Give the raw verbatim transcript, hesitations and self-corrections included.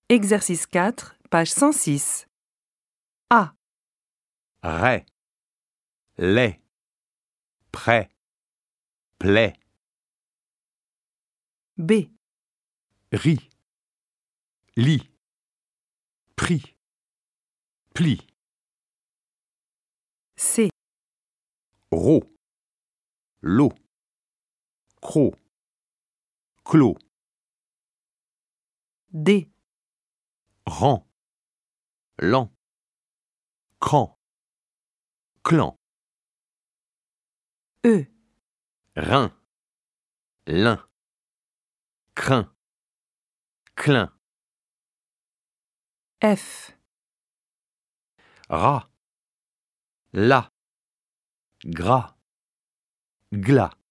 Exercice quatre, page cent six. A. Ray, lait, prêt, plaît, B. rit, lit, pris, pli, C. ro, lot, croc, clos, D. rang, lent, cran, clan, E. rein, lin, crin, clin, F. rat, la, gras, glas.